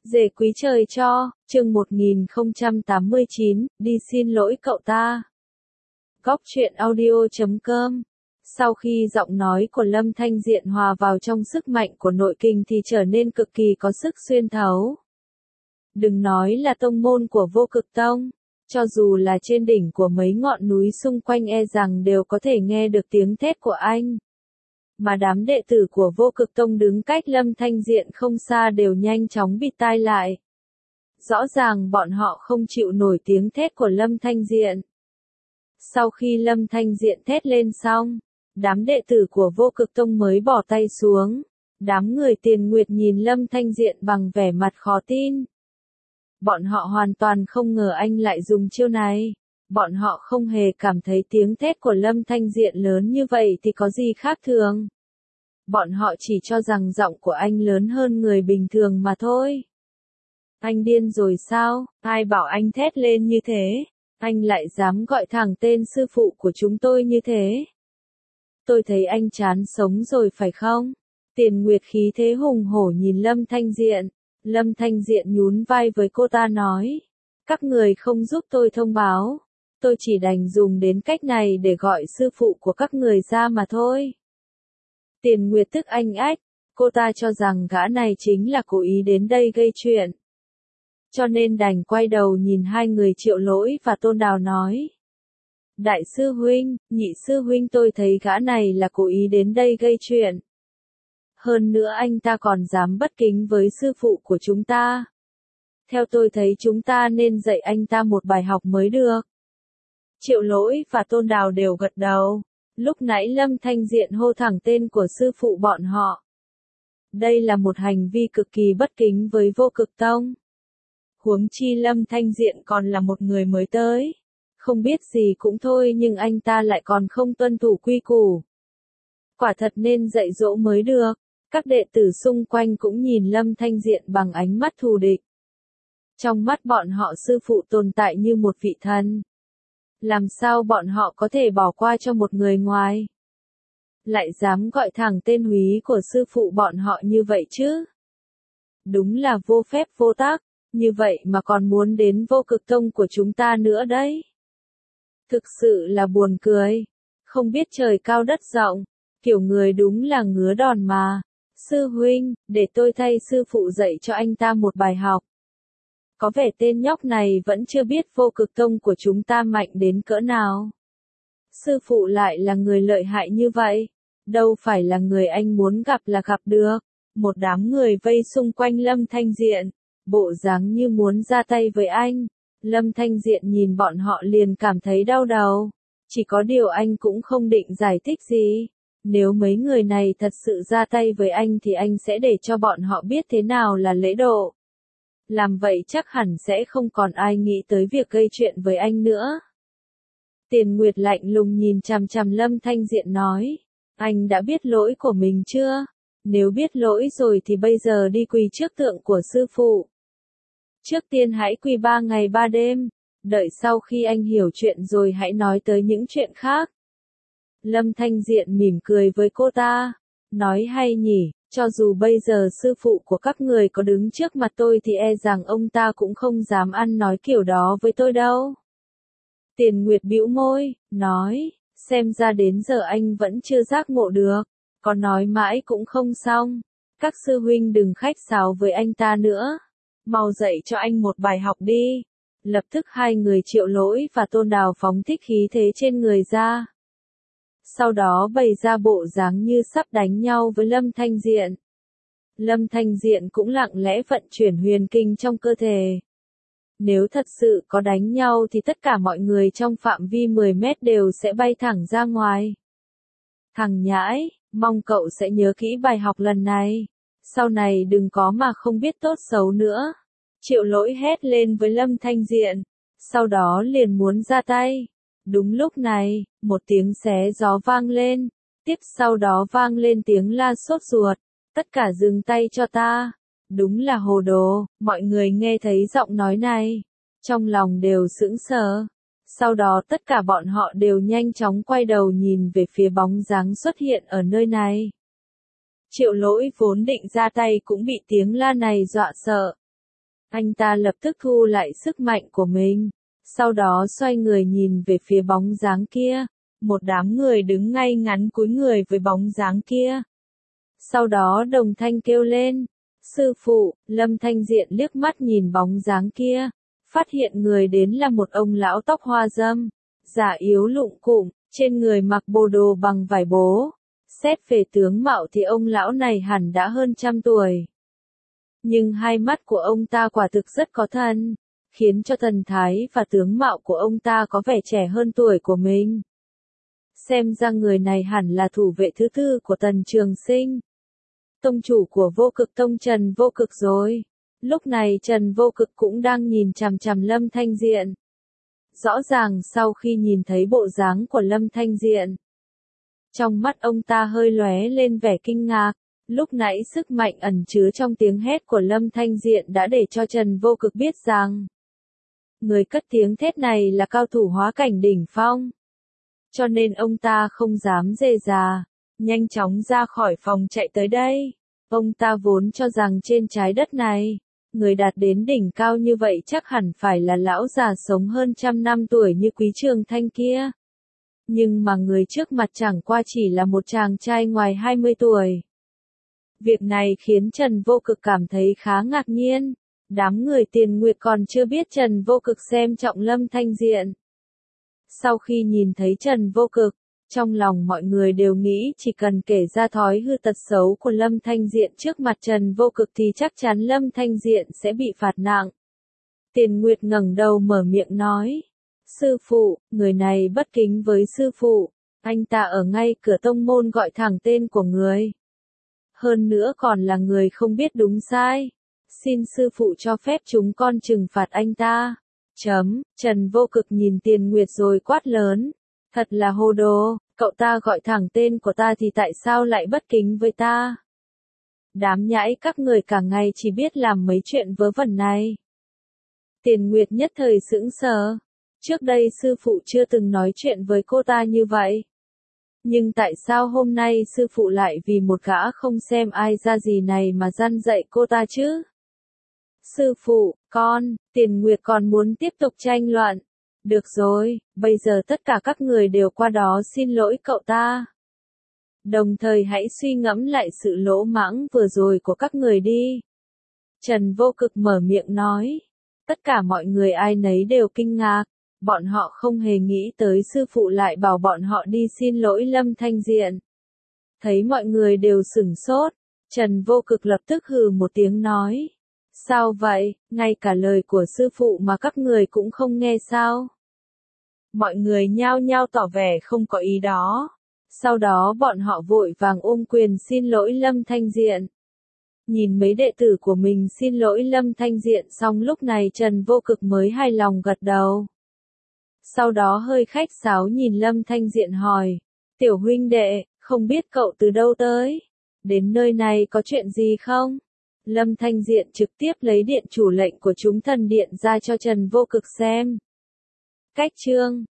Dề quý trời cho, chương 1089, đi xin lỗi cậu ta. Góc truyện audio.com. Sau khi giọng nói của Lâm Thanh Diện hòa vào trong sức mạnh của nội kình thì trở nên cực kỳ có sức xuyên thấu. Đừng nói là tông môn của Vô Cực Tông, cho dù là trên đỉnh của mấy ngọn núi xung quanh e rằng đều có thể nghe được tiếng thét của anh. Mà đám đệ tử của Vô Cực Tông đứng cách Lâm Thanh Diện không xa đều nhanh chóng bịt tai lại. Rõ ràng bọn họ không chịu nổi tiếng thét của Lâm Thanh Diện. Sau khi Lâm Thanh Diện thét lên xong, đám đệ tử của Vô Cực Tông mới bỏ tay xuống. Đám người Tiền Nguyệt nhìn Lâm Thanh Diện bằng vẻ mặt khó tin. Bọn họ hoàn toàn không ngờ anh lại dùng chiêu này. Bọn họ không hề cảm thấy tiếng thét của Lâm Thanh Diện lớn như vậy thì có gì khác thường. Bọn họ chỉ cho rằng giọng của anh lớn hơn người bình thường mà thôi. Anh điên rồi sao? Ai bảo anh thét lên như thế? Anh lại dám gọi thẳng tên sư phụ của chúng tôi như thế? Tôi thấy anh chán sống rồi phải không? Tiền Nguyệt khí thế hùng hổ nhìn Lâm Thanh Diện. Lâm Thanh Diện nhún vai với cô ta nói. Các người không giúp tôi thông báo. Tôi chỉ đành dùng đến cách này để gọi sư phụ của các người ra mà thôi. Tiền Nguyệt tức anh ách. Cô ta cho rằng gã này chính là cố ý đến đây gây chuyện. Cho nên đành quay đầu nhìn hai người Triệu Lỗi và Tôn Đào nói. Đại sư huynh, nhị sư huynh, tôi thấy gã này là cố ý đến đây gây chuyện. Hơn nữa anh ta còn dám bất kính với sư phụ của chúng ta. Theo tôi thấy chúng ta nên dạy anh ta một bài học mới được. Triệu Lỗi và Tôn Đào đều gật đầu. Lúc nãy Lâm Thanh Diện hô thẳng tên của sư phụ bọn họ. Đây là một hành vi cực kỳ bất kính với Vô Cực Tông. Huống chi Lâm Thanh Diện còn là một người mới tới. Không biết gì cũng thôi nhưng anh ta lại còn không tuân thủ quy củ. Quả thật nên dạy dỗ mới được. Các đệ tử xung quanh cũng nhìn Lâm Thanh Diện bằng ánh mắt thù địch. Trong mắt bọn họ sư phụ tồn tại như một vị thần. Làm sao bọn họ có thể bỏ qua cho một người ngoài? Lại dám gọi thẳng tên húy của sư phụ bọn họ như vậy chứ? Đúng là vô phép vô tắc, như vậy mà còn muốn đến Vô Cực Tông của chúng ta nữa đấy. Thực sự là buồn cười. Không biết trời cao đất rộng, kiểu người đúng là ngứa đòn mà. Sư huynh, để tôi thay sư phụ dạy cho anh ta một bài học. Có vẻ tên nhóc này vẫn chưa biết Vô Cực Tông của chúng ta mạnh đến cỡ nào. Sư phụ lại là người lợi hại như vậy. Đâu phải là người anh muốn gặp là gặp được. Một đám người vây xung quanh Lâm Thanh Diện. Bộ dáng như muốn ra tay với anh. Lâm Thanh Diện nhìn bọn họ liền cảm thấy đau đầu. Chỉ có điều anh cũng không định giải thích gì. Nếu mấy người này thật sự ra tay với anh thì anh sẽ để cho bọn họ biết thế nào là lễ độ. Làm vậy chắc hẳn sẽ không còn ai nghĩ tới việc gây chuyện với anh nữa. Tiền Nguyệt lạnh lùng nhìn chằm chằm Lâm Thanh Diện nói. Anh đã biết lỗi của mình chưa? Nếu biết lỗi rồi thì bây giờ đi quỳ trước tượng của sư phụ. Trước tiên hãy quỳ 3 ngày 3 đêm. Đợi sau khi anh hiểu chuyện rồi hãy nói tới những chuyện khác. Lâm Thanh Diện mỉm cười với cô ta. Nói hay nhỉ, cho dù bây giờ sư phụ của các người có đứng trước mặt tôi thì e rằng ông ta cũng không dám ăn nói kiểu đó với tôi đâu. Tiền Nguyệt bĩu môi, nói, xem ra đến giờ anh vẫn chưa giác ngộ được. Có nói mãi cũng không xong. Các sư huynh đừng khách sáo với anh ta nữa. Mau dạy cho anh một bài học đi. Lập tức hai người Triệu Lỗi và Tôn Đào phóng thích khí thế trên người ra. Sau đó bày ra bộ dáng như sắp đánh nhau với Lâm Thanh Diện. Lâm Thanh Diện cũng lặng lẽ vận chuyển huyền kinh trong cơ thể. Nếu thật sự có đánh nhau thì tất cả mọi người trong phạm vi 10 mét đều sẽ bay thẳng ra ngoài. Thằng nhãi, mong cậu sẽ nhớ kỹ bài học lần này. Sau này đừng có mà không biết tốt xấu nữa. Triệu Lỗi hét lên với Lâm Thanh Diện. Sau đó liền muốn ra tay. Đúng lúc này, một tiếng xé gió vang lên. Tiếp sau đó vang lên tiếng la sốt ruột. Tất cả dừng tay cho ta. Đúng là hồ đồ. Mọi người nghe thấy giọng nói này. Trong lòng đều sững sờ. Sau đó tất cả bọn họ đều nhanh chóng quay đầu nhìn về phía bóng dáng xuất hiện ở nơi này. Triệu Lỗi vốn định ra tay cũng bị tiếng la này dọa sợ. Anh ta lập tức thu lại sức mạnh của mình. Sau đó xoay người nhìn về phía bóng dáng kia. Một đám người đứng ngay ngắn cúi người với bóng dáng kia. Sau đó đồng thanh kêu lên. Sư phụ, Lâm Thanh Diện liếc mắt nhìn bóng dáng kia. Phát hiện người đến là một ông lão tóc hoa râm. Già yếu lụng cụm, trên người mặc bộ đồ bằng vải bố. Xét về tướng mạo thì ông lão này hẳn đã hơn 100 tuổi. Nhưng hai mắt của ông ta quả thực rất có thần, khiến cho thần thái và tướng mạo của ông ta có vẻ trẻ hơn tuổi của mình. Xem ra người này hẳn là thủ vệ thứ tư của Tần Trường Sinh. Tông chủ của Vô Cực Tông Trần Vô Cực rồi. Lúc này Trần Vô Cực cũng đang nhìn chằm chằm Lâm Thanh Diện. Rõ ràng sau khi nhìn thấy bộ dáng của Lâm Thanh Diện, trong mắt ông ta hơi lóe lên vẻ kinh ngạc. Lúc nãy sức mạnh ẩn chứa trong tiếng hét của Lâm Thanh Diện đã để cho Trần Vô Cực biết rằng người cất tiếng thét này là cao thủ hóa cảnh đỉnh phong. Cho nên ông ta không dám dè dà, nhanh chóng ra khỏi phòng chạy tới đây. Ông ta vốn cho rằng trên trái đất này, người đạt đến đỉnh cao như vậy chắc hẳn phải là lão già sống hơn 100 năm tuổi như Quý Trường Thanh kia. Nhưng mà người trước mặt chẳng qua chỉ là một chàng trai ngoài 20 tuổi. Việc này khiến Trần Vô Cực cảm thấy khá ngạc nhiên. Đám người Tiền Nguyệt còn chưa biết Trần Vô Cực xem trọng Lâm Thanh Diện. Sau khi nhìn thấy Trần Vô Cực, trong lòng mọi người đều nghĩ chỉ cần kể ra thói hư tật xấu của Lâm Thanh Diện trước mặt Trần Vô Cực thì chắc chắn Lâm Thanh Diện sẽ bị phạt nặng. Tiền Nguyệt ngẩng đầu mở miệng nói. Sư phụ, người này bất kính với sư phụ. Anh ta ở ngay cửa tông môn gọi thẳng tên của người. Hơn nữa còn là người không biết đúng sai. Xin sư phụ cho phép chúng con trừng phạt anh ta. Trần Vô Cực nhìn Tiền Nguyệt rồi quát lớn. Thật là hồ đồ, cậu ta gọi thẳng tên của ta thì tại sao lại bất kính với ta? Đám nhãi các người cả ngày chỉ biết làm mấy chuyện vớ vẩn này. Tiền Nguyệt nhất thời sững sờ. Trước đây sư phụ chưa từng nói chuyện với cô ta như vậy. Nhưng tại sao hôm nay sư phụ lại vì một gã không xem ai ra gì này mà răn dạy cô ta chứ? Sư phụ, Tiền Nguyệt còn muốn tiếp tục tranh luận. Được rồi, bây giờ tất cả các người đều qua đó xin lỗi cậu ta. Đồng thời hãy suy ngẫm lại sự lỗ mãng vừa rồi của các người đi. Trần Vô Cực mở miệng nói. Tất cả mọi người ai nấy đều kinh ngạc. Bọn họ không hề nghĩ tới sư phụ lại bảo bọn họ đi xin lỗi Lâm Thanh Diện. Thấy mọi người đều sửng sốt, Trần Vô Cực lập tức hừ một tiếng nói. Sao vậy, ngay cả lời của sư phụ mà các người cũng không nghe sao? Mọi người nhao nhao tỏ vẻ không có ý đó. Sau đó bọn họ vội vàng ôm quyền xin lỗi Lâm Thanh Diện. Nhìn mấy đệ tử của mình xin lỗi Lâm Thanh Diện xong lúc này Trần Vô Cực mới hài lòng gật đầu. Sau đó hơi khách sáo nhìn Lâm Thanh Diện hỏi. Tiểu huynh đệ, không biết cậu từ đâu tới? Đến nơi này có chuyện gì không? Lâm Thanh Diện trực tiếp lấy điện chủ lệnh của chúng thần điện ra cho Trần Vô Cực xem. Cách chương